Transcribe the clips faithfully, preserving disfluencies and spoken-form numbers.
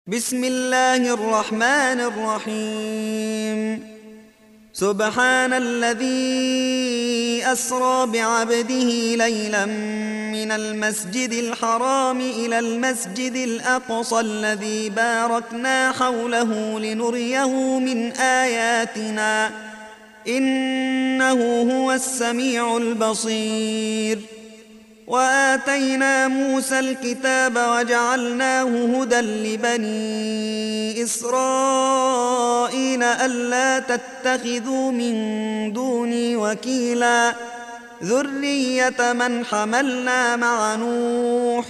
بسم الله الرحمن الرحيم سبحان الذي أسرى بعبده ليلا من المسجد الحرام إلى المسجد الأقصى الذي باركنا حوله لنريه من آياتنا إنه هو السميع البصير وآتينا موسى الكتاب وجعلناه هدى لبني إسرائيل ألا تتخذوا من دوني وكيلا ذرية من حملنا مع نوح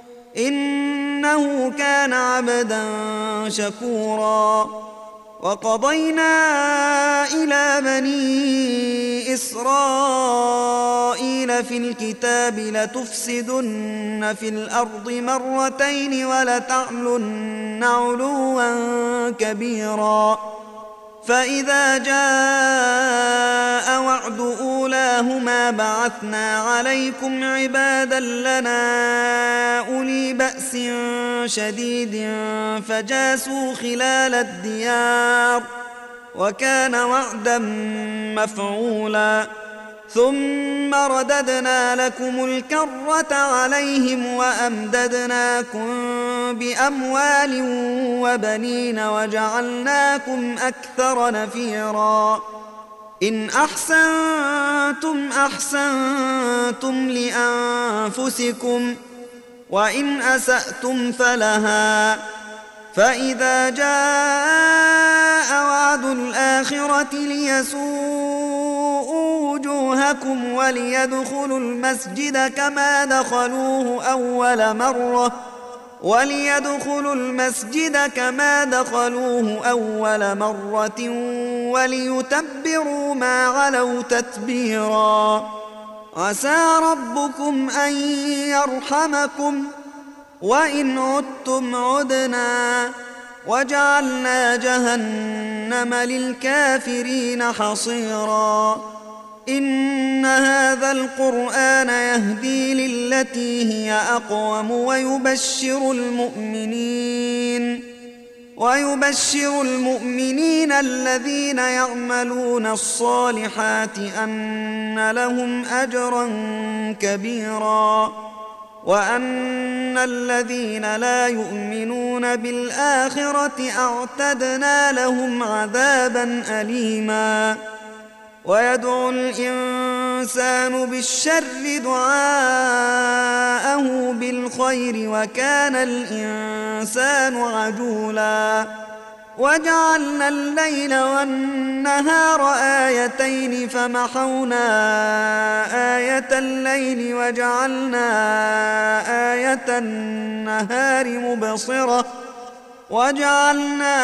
إنه كان عبدا شكورا وقضينا إلى بني إسرائيل في الكتاب لتفسدن في الأرض مرتين ولتعلن علوا كبيرا فإذا جاء وعد أولاهما بعثنا عليكم عبادا لنا أولي بأس شديد فجاسوا خلال الديار وكان وعدا مفعولا ثم رددنا لكم الكرة عليهم وأمددناكم بأموال وبنين وجعلناكم أكثر نفيرا إن أحسنتم أحسنتم لأنفسكم وإن أسأتم فلها فإذا جاء وعد الآخرة ليسوءوا وجوهكم وليدخلوا المسجد كما دخلوه أول مرة وليدخلوا المسجد كما دخلوه أول مرة وليتبروا ما علوا تتبيرا عسى ربكم أن يرحمكم وإن عدتم عدنا وجعلنا جهنم للكافرين حصيرا إن هذا القرآن يهدي للتي هي أقوم ويبشر المؤمنين ويبشر المؤمنين الذين يعملون الصالحات أن لهم أجرا كبيرا وأن الذين لا يؤمنون بالآخرة أعتدنا لهم عذابا أليما ويدعو الإنسان بالشر دعاءه بالخير وكان الإنسان عجولا وجعلنا الليل والنهار آيتين فمحونا آية الليل وجعلنا آية النهار مبصرة وجعلنا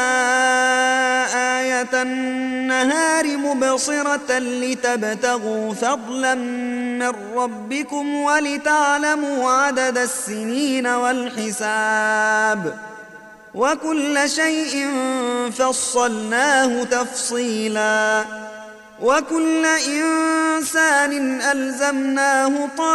آية النهار مبصرة لتبتغوا فضلا من ربكم ولتعلموا عدد السنين والحساب وكل شيء فصلناه تفصيلا وكل إنسان ألزمناه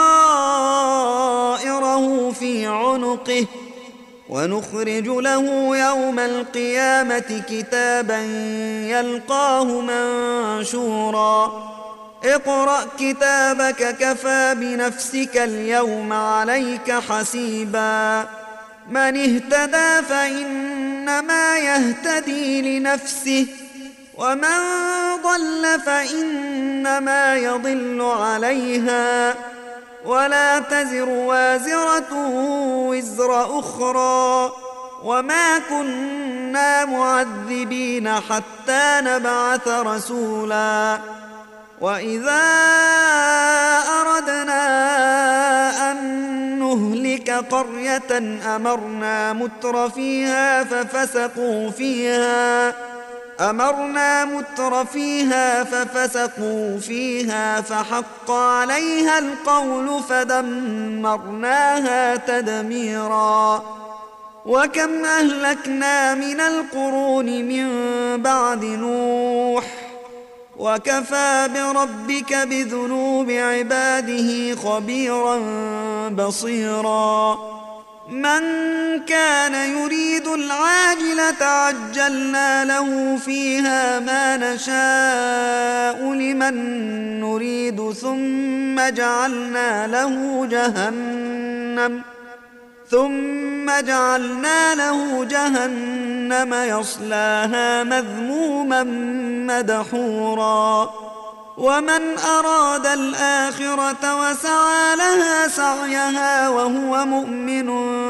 طائره في عنقه ونخرج له يوم القيامة كتابا يلقاه منشورا اقرأ كتابك كفى بنفسك اليوم عليك حسيبا من اهتدى فإنما يهتدي لنفسه ومن ضل فإنما يضل عليها ولا تزر وازرة وزر أخرى وما كنا معذبين حتى نبعث رسولا وإذا أردنا أن نهلك قرية أمرنا متر فيها ففسقوا فيها أمرنا متر فيها ففسقوا فيها فحق عليها القول فدمرناها تدميرا وكم أهلكنا من القرون من بعد نوح وكفى بربك بذنوب عباده خبيرا بصيرا من كان يريد العاجلة عجلنا له فيها ما نشاء لمن نريد ثم جعلنا له جهنم ثم جعلنا له جهنم يصلاها مذموما مدحورا ومن أراد الآخرة وسعى لها سعيها وهو مؤمن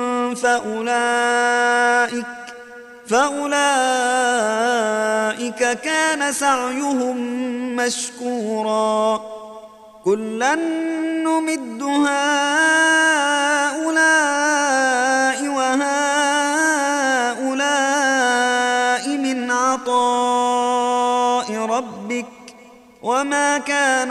فأولئك فأولئك كان سعيهم مشكورا كلا نمد هؤلاء وهؤلاء من عطاء ربك وما كان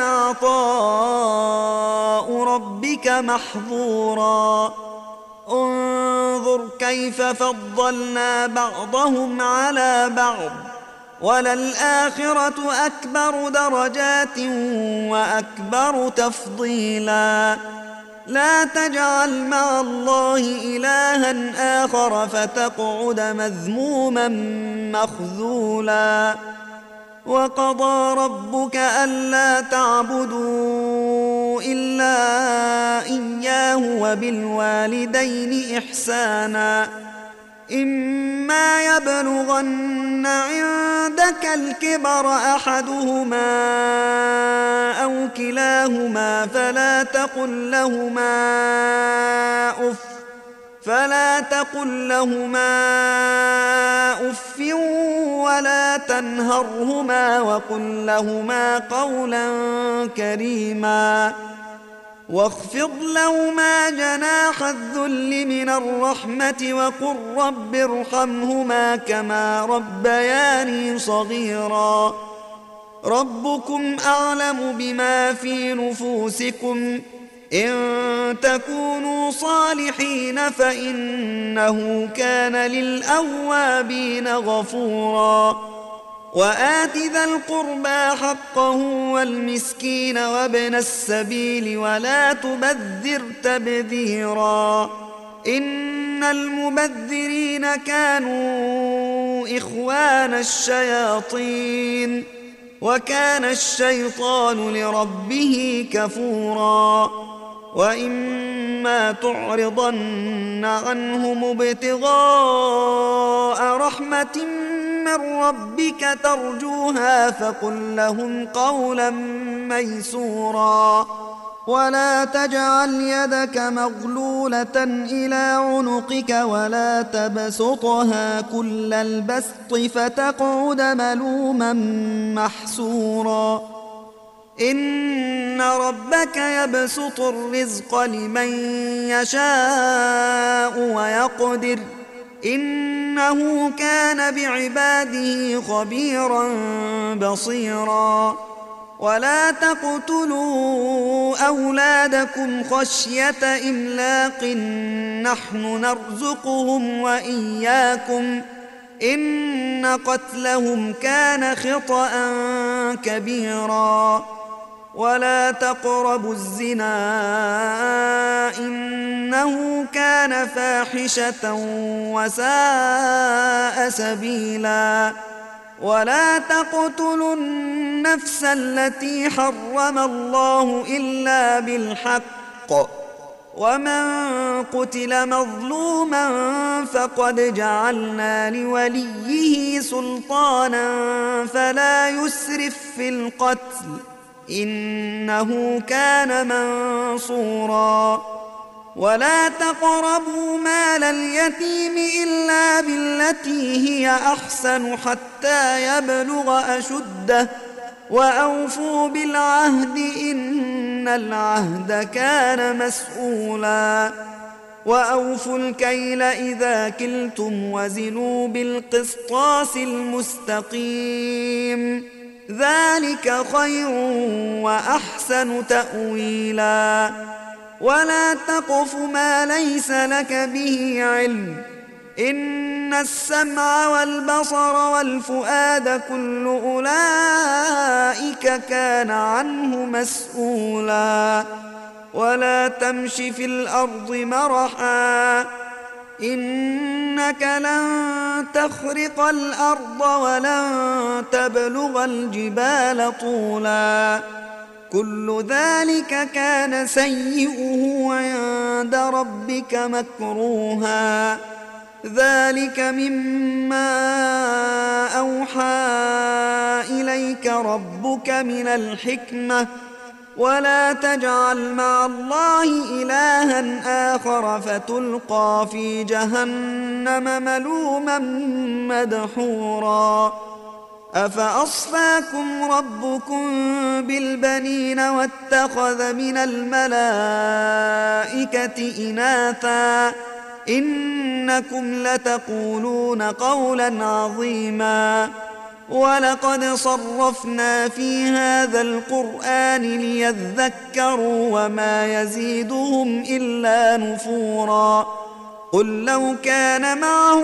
عطاء ربك محظورا انظر كيف فضلنا بعضهم على بعض وللآخرة أكبر درجات وأكبر تفضيلا لا تجعل مع الله إلها آخر فتقعد مذموما مخذولا وقضى ربك ألا تعبدوا إلا إياه وبالوالدين إحسانا إما يبلغن عندك الكبر أحدهما أو كلاهما فلا تقل لهما أف فلا تقل لهما أف ولا تنهرهما وقل لهما قولا كريما واخفض لهما جناح الذل من الرحمة وقل رب ارحمهما كما ربياني صغيرا ربكم أعلم بما في نفوسكم إن تكونوا صالحين فإنه كان للأوابين غفورا وآت ذا القربى حقه والمسكين وابن السبيل ولا تبذر تبذيرا إن المبذرين كانوا إخوان الشياطين وكان الشيطان لربه كفورا وإما تعرضن عنهم ابتغاء رحمة من ربك ترجوها فقل لهم قولا ميسورا ولا تجعل يدك مغلولة إلى عنقك ولا تبسطها كل البسط فتقعد ملوما محسورا إن ربك يبسط الرزق لمن يشاء ويقدر إنه كان بعباده خبيرا بصيرا ولا تقتلوا أولادكم خشية إملاق نحن نرزقهم وإياكم إن قتلهم كان خطأ كبيرا ولا تقربوا الزنا إنه كان فاحشة وساء سبيلا ولا تقتلوا النفس التي حرم الله إلا بالحق ومن قتل مظلوما فقد جعلنا لوليه سلطانا فلا يسرف في القتل إنه كان منصورا ولا تقربوا مال اليتيم إلا بالتي هي أحسن حتى يبلغ أشده وأوفوا بالعهد إن العهد كان مسؤولا وأوفوا الكيل إذا كلتم وزنوا بالقسطاس المستقيم ذلك خير وأحسن تأويلا ولا تقف ما ليس لك به علم إن السمع والبصر والفؤاد كل أولئك كان عنه مسؤولا ولا تمش في الأرض مرحا إنك لن تخرق الأرض ولن تبلغ الجبال طولا كل ذلك كان سيئه عند ربك مكروها ذلك مما أوحى إليك ربك من الحكمة ولا تجعل مع الله إلها آخر فتلقى في جهنم ملوما مدحورا أفأصفاكم ربكم بالبنين واتخذ من الملائكة إناثا إنكم لتقولون قولا عظيما ولقد صرفنا في هذا القرآن ليذكروا وما يزيدهم إلا نفورا قل لو كان معه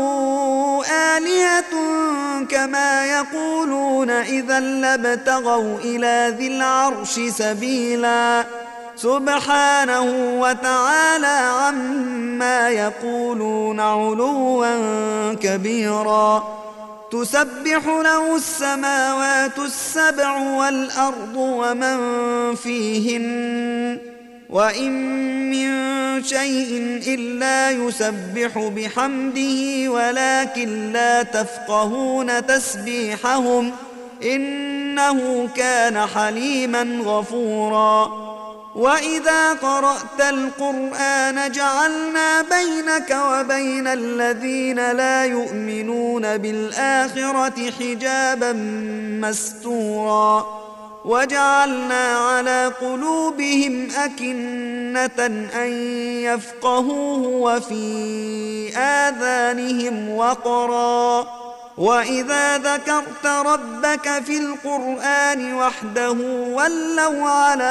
آلهة كما يقولون إذا لابتغوا إلى ذي العرش سبيلا سبحانه وتعالى عما يقولون علوا كبيرا تسبح له السماوات السبع والأرض ومن فيهن وإن من شيء إلا يسبح بحمده ولكن لا تفقهون تسبيحهم إنه كان حليما غفورا وإذا قرأت القرآن جعلنا بينك وبين الذين لا يؤمنون بالآخرة حجابا مستورا وجعلنا على قلوبهم أكنة أن يفقهوه وفي آذانهم وقرا وإذا ذكرت ربك في القرآن وحده ولوا على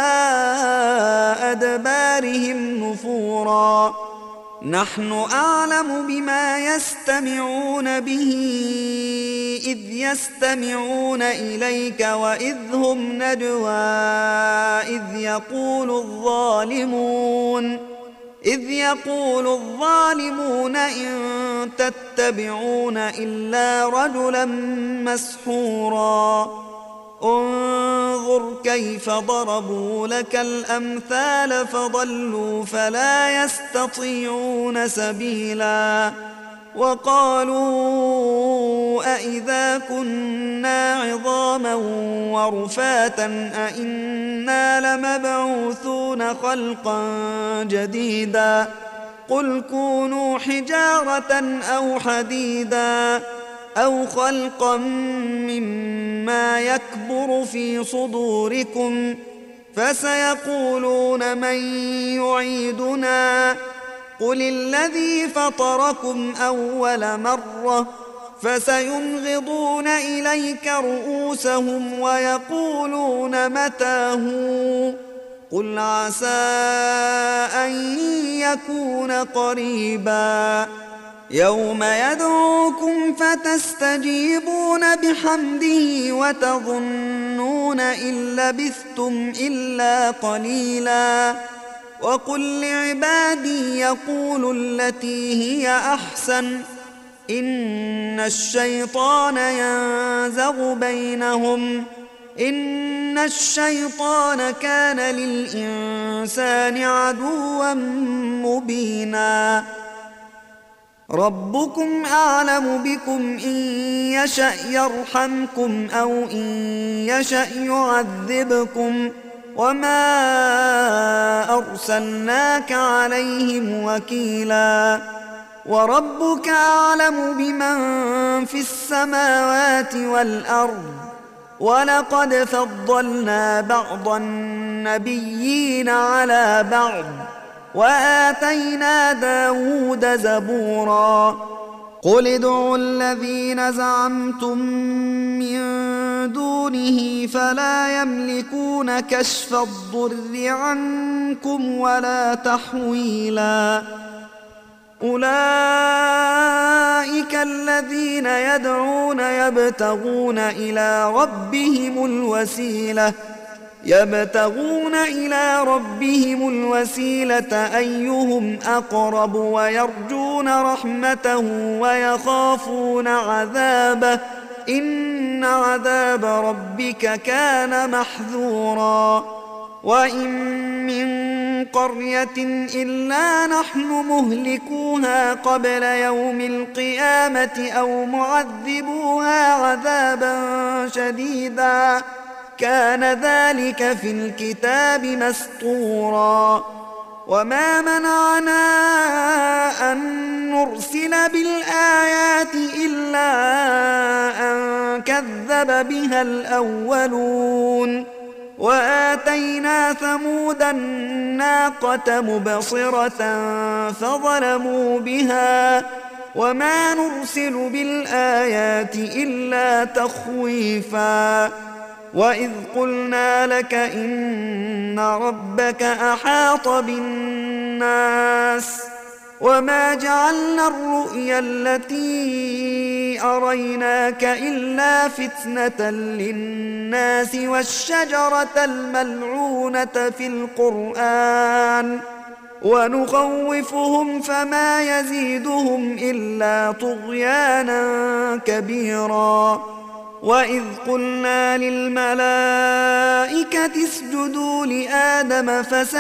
أدبارهم نفورا نحن أعلم بما يستمعون به إذ يستمعون إليك وإذ هم نجوى إذ يقول الظالمون إذ يقول الظالمون إن تتبعون إلا رجلا مسحورا انظر كيف ضربوا لك الأمثال فضلوا فلا يستطيعون سبيلا وقالوا أإذا كنا عظاما ورفاتا أإنا لمبعوثون خلقا جديدا قل كونوا حجارة أو حديدا أو خلقا مما يكبر في صدوركم فسيقولون من يعيدنا قل الذي فطركم أول مرة فسينغضون إليك رؤوسهم ويقولون متى هو قل عسى أن يكون قريبا يوم يدعوكم فتستجيبون بحمده وتظنون إن لبثتم إلا قليلا وقل لعبادي يقولوا التي هي أحسن إن الشيطان ينزغ بينهم إن الشيطان كان للإنسان عدوا مبينا ربكم أعلم بكم إن يشأ يرحمكم أو إن يشأ يعذبكم وما أرسلناك عليهم وكيلا وربك أعلم بمن في السماوات والأرض ولقد فضلنا بعض النبيين على بعض وآتينا داود زبورا قل ادعوا الذين زعمتم من دونه فلا يملكون كشف الضر عنكم ولا تحويلا أولئك الذين يدعون يبتغون إلى ربهم الوسيلة يبتغون إلى ربهم الوسيلة أيهم أقرب ويرجون رحمته ويخافون عذابه إن عذاب ربك كان محذورا وإن من قرية إلا نحن مهلكوها قبل يوم القيامة أو معذبوها عذابا شديدا كان ذلك في الكتاب مسطورا وما منعنا أن نرسل بالآيات إلا أن كذب بها الأولون وآتينا ثمود الناقة مبصرة فظلموا بها وما نرسل بالآيات إلا تخويفا وإذ قلنا لك إن ربك أحاط بالناس وما جعلنا الرؤيا التي أريناك إلا فتنة للناس والشجرة الملعونة في القرآن ونخوفهم فما يزيدهم إلا طغيانا كبيرا وإذ قلنا للملائكة اسجدوا لآدم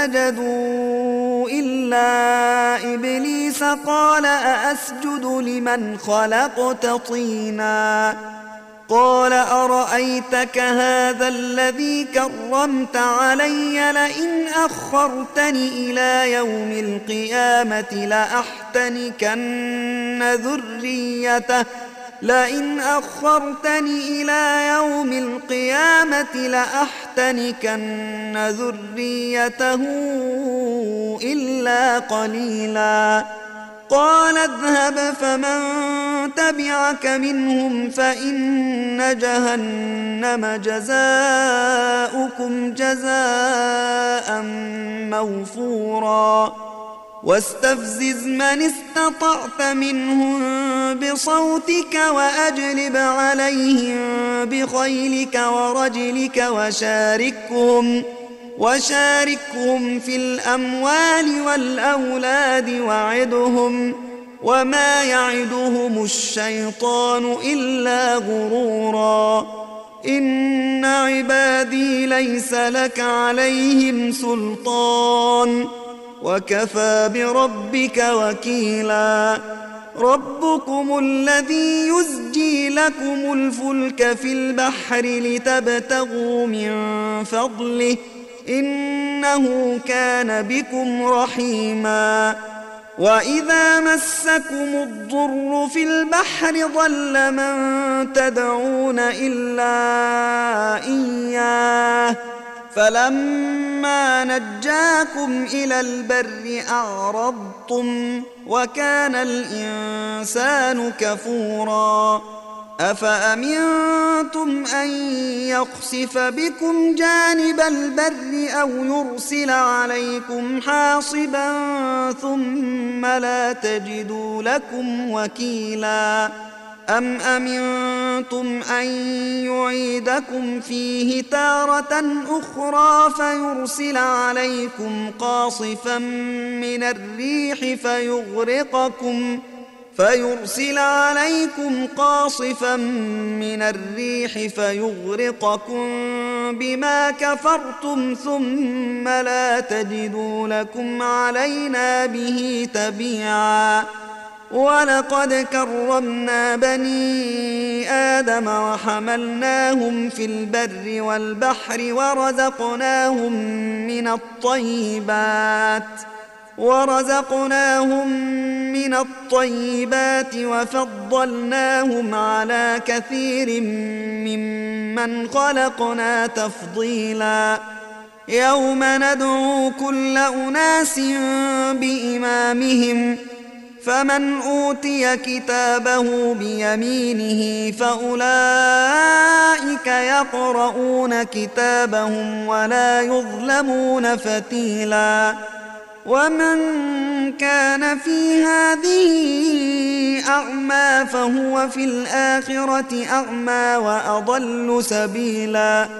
فسجدوا إلا إبليس قال أأسجد لمن خلقت طينا قال أرأيتك هذا الذي كرمت علي لئن أخرتني إلى يوم القيامة لأحتنكن ذريته لئن أخرتني إلى يوم القيامة لأحتنكن ذريته إلا قليلا قال اذهب فمن تبعك منهم فإن جهنم جزاؤكم جزاء موفورا واستفزز من استطعت منهم بصوتك وأجلب عليهم بخيلك ورجلك وشاركهم وشاركهم في الأموال والأولاد وعدهم وما يعدهم الشيطان إلا غرورا إن عبادي ليس لك عليهم سلطان وكفى بربك وكيلا ربكم الذي يزجي لكم الفلك في البحر لتبتغوا من فضله إنه كان بكم رحيما وإذا مسكم الضر في البحر ضل من تدعون إلا إياه فلما نجاكم إلى البر أعرضتم وكان الإنسان كفورا أفأمنتم أن يخسف بكم جانب البر أو يرسل عليكم حاصبا ثم لا تجدوا لكم وكيلا أم أمنتم أن يعيدكم فيه تارة أخرى فيرسل عليكم قاصفا من الريح فيغرقكم فيرسل عليكم قاصفا من الريح فيغرقكم بما كفرتم ثم لا تجدوا لكم علينا به تبيعا ولقد كرمنا بني آدم وحملناهم في البر والبحر ورزقناهم من الطيبات ورزقناهم من الطيبات وفضلناهم على كثير ممن خلقنا تفضيلا يوم ندعو كل أناس بإمامهم فمن أوتي كتابه بيمينه فأولئك يقرؤون كتابهم ولا يظلمون فتيلا ومن كان في هذه أعمى فهو في الآخرة أعمى وأضل سبيلا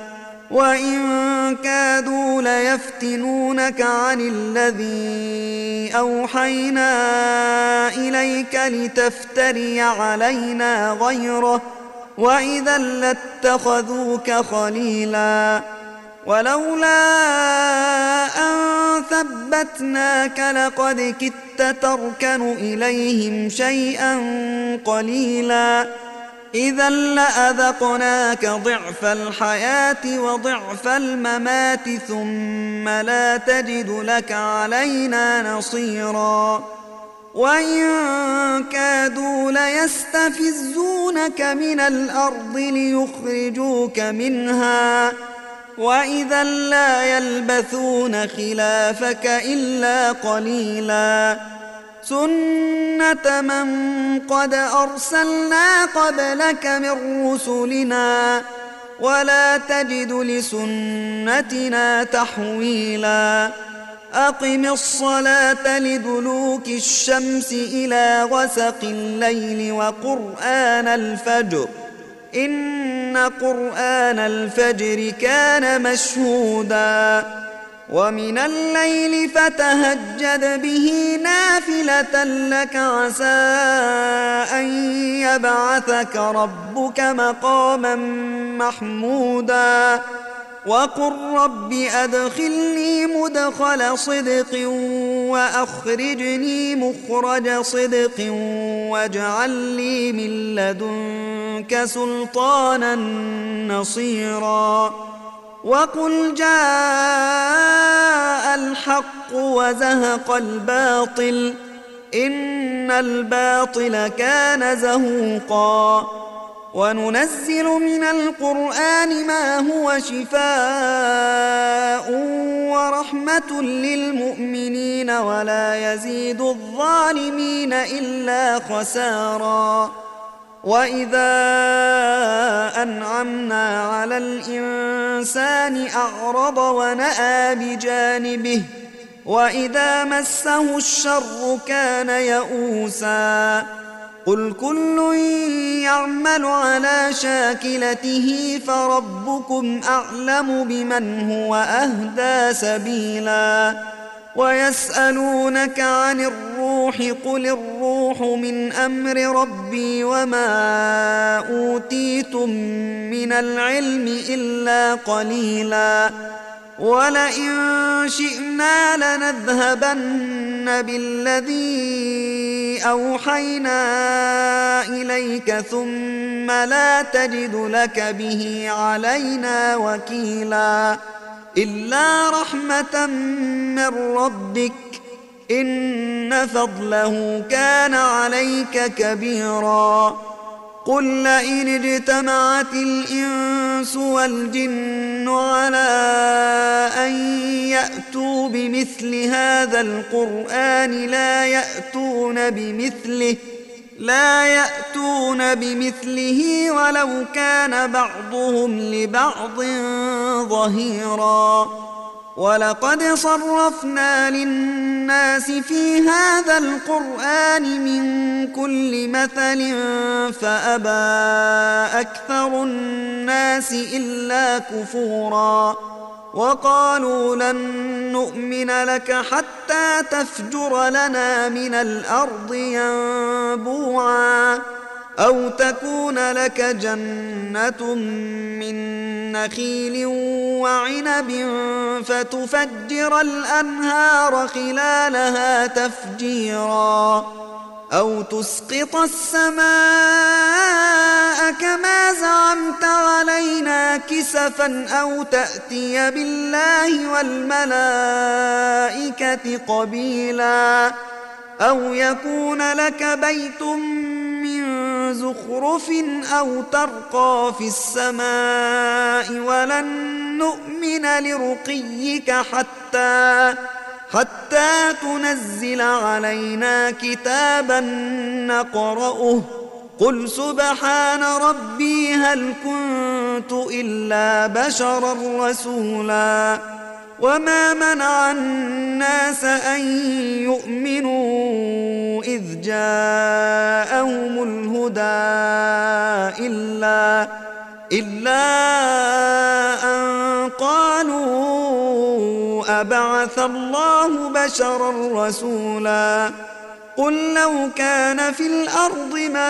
وإن كادوا ليفتنونك عن الذي أوحينا إليك لتفتري علينا غيره وإذا لاتخذوك خليلا ولولا أن ثبتناك لقد كدت تركن إليهم شيئا قليلا إذا لأذقناك ضعف الحياة وضعف الممات ثم لا تجد لك علينا نصيرا وإن كادوا ليستفزونك من الأرض ليخرجوك منها وإذا لا يلبثون خلافك إلا قليلا سنة من قد أرسلنا قبلك من رسلنا ولا تجد لسنتنا تحويلا أقم الصلاة لدلوك الشمس إلى غسق الليل وقرآن الفجر إن قرآن الفجر كان مشهودا ومن الليل فتهجد به نافلة لك عسى أن يبعثك ربك مقاما محمودا وقل رب أدخلني مدخل صدق وأخرجني مخرج صدق واجعل لي من لدنك سلطانا نصيرا وقل جاء الحق وزهق الباطل إن الباطل كان زهوقا وننزل من القرآن ما هو شفاء ورحمة للمؤمنين ولا يزيد الظالمين إلا خسارا وإذا أنعمنا على الإنسان أعرض ونأى بجانبه وإذا مسه الشر كان يئوسا قل كل يعمل على شاكلته فربكم أعلم بمن هو أهدى سبيلا ويسألونك عن الروح قل الروح من أمر ربي وما أوتيتم من العلم إلا قليلا ولئن شئنا لنذهبن بالذي أوحينا إليك ثم لا تجد لك به علينا وكيلا إلا رحمة من ربك إن فضله كان عليك كبيرا قل لئن اجتمعت الإنس والجن على أن يأتوا بمثل هذا القرآن لا يأتون بمثله لا يأتون بمثله ولو كان بعضهم لبعض ظهيرا ولقد صرفنا للناس في هذا القرآن من كل مثل فأبى أكثر الناس إلا كفورا وقالوا لن نؤمن لك حتى تفجر لنا من الأرض ينبوعا أو تكون لك جنة من نخيل وعنب فتفجر الأنهار خلالها تفجيرا أو تسقط السماء كما زعمت علينا كسفا أو تأتي بالله والملائكة قبيلا أو يكون لك بيت من زخرف أو ترقى في السماء ولن نؤمن لرقيك حتى حتى تنزل علينا كتابا نقرأه قل سبحان ربي هل كنت إلا بشرا رسولا وما منع الناس أن يؤمنوا إذ جاءهم الهدى إلا إلا أن قالوا أبعث الله بشرا رسولا قل لو كان في الأرض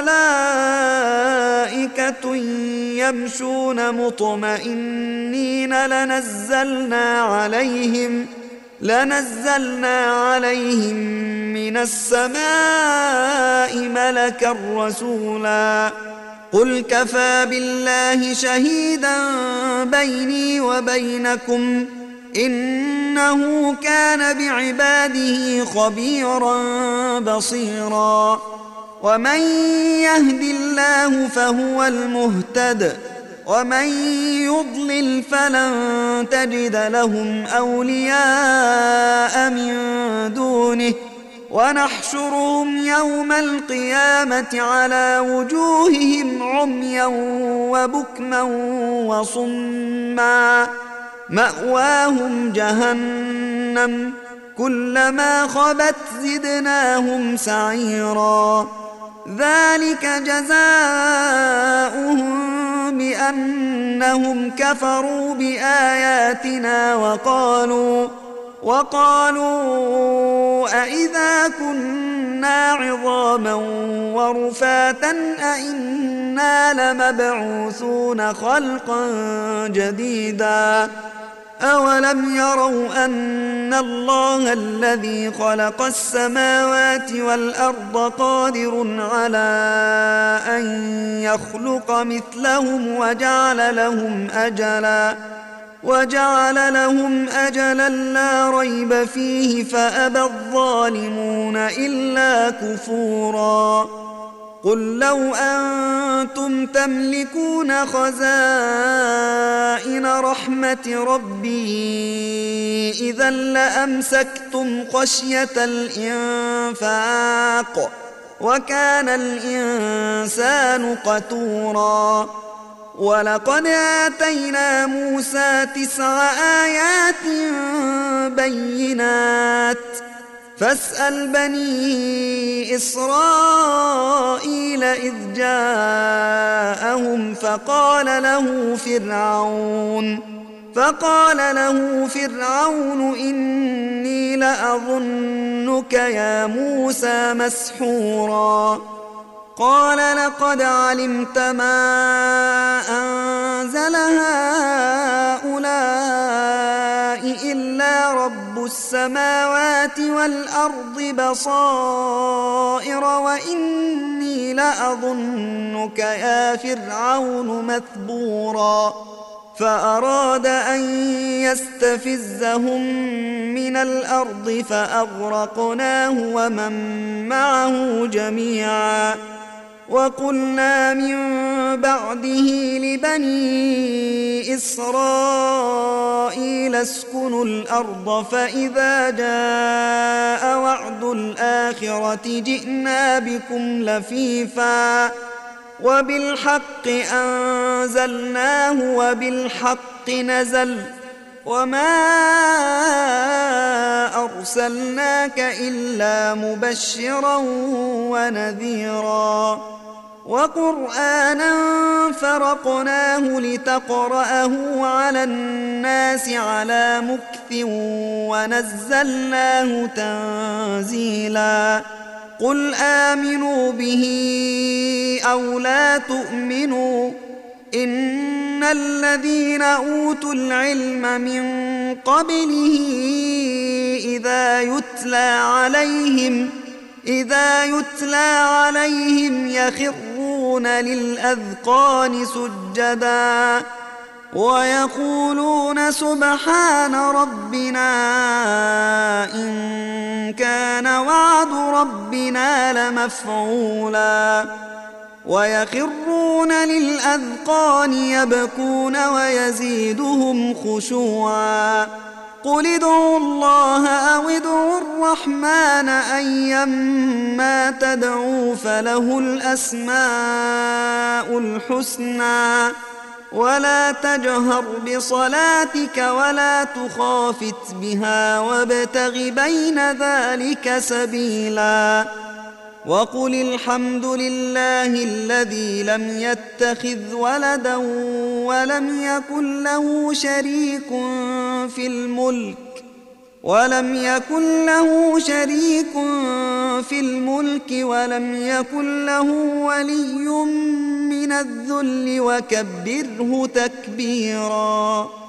ملائكة يمشون مطمئنين لنزلنا عليهم لنزلنا عليهم من السماء ملكا رسولا قل كفى بالله شهيدا بيني وبينكم إنه كان بعباده خبيرا بصيرا ومن يهد الله فهو المهتد ومن يضلل فلن تجد لهم أولياء من دونه ونحشرهم يوم القيامة على وجوههم عميا وبكما وصما مأواهم جهنم كلما خبت زدناهم سعيرا ذلك جزاؤهم بأنهم كفروا بآياتنا وقالوا وقالوا أئذا كنا عظاما ورفاتا أئنا لمبعوثون خلقا جديدا أولم يروا أن الله الذي خلق السماوات والأرض قادر على أن يخلق مثلهم وجعل لهم أجلا وجعل لهم أجلا لا ريب فيه فأبى الظالمون إلا كفورا قل لو أنتم تملكون خزائن رحمة ربي إذا لأمسكتم خشية الإنفاق وكان الإنسان قتورا ولقد آتينا موسى تسع آيات بينات فاسأل بني إسرائيل إذ جاءهم فقال له فرعون فقال له فرعون إني لأظنك يا موسى مسحورا قال لقد علمت ما أنزل هؤلاء إلا رب السماوات والأرض بصائر وإني لأظنك يا فرعون مثبورا فأراد أن يستفزهم من الأرض فأغرقناه ومن معه جميعا وقلنا من بعده لبني إسرائيل اسكنوا الأرض فإذا جاء وعد الآخرة جئنا بكم لفيفا وبالحق أنزلناه وبالحق نزل وما أرسلناك إلا مبشرا ونذيرا وقرآنا فرقناه لتقرأه على الناس على مكث ونزلناه تنزيلا قل آمنوا به أو لا تؤمنوا إن الذين أوتوا العلم من قبله إذا يتلى عليهم إذا يتلى عليهم يخرون للأذقان سجدا ويقولون سبحان ربنا إن كان وعد ربنا لمفعولا ويخرون للأذقان يبكون ويزيدهم خشوعا قل ادعوا الله أو ادعوا الرحمن أيما تدعوا فله الأسماء الحسنى ولا تجهر بصلاتك ولا تخافت بها وابتغ بين ذلك سبيلا وقل الحمد لله الذي لم يتخذ ولدا ولم يكن له شريك في الملك ولم يكن له شريك في الملك ولم يكن له ولي من الذل وكبره تكبيرا.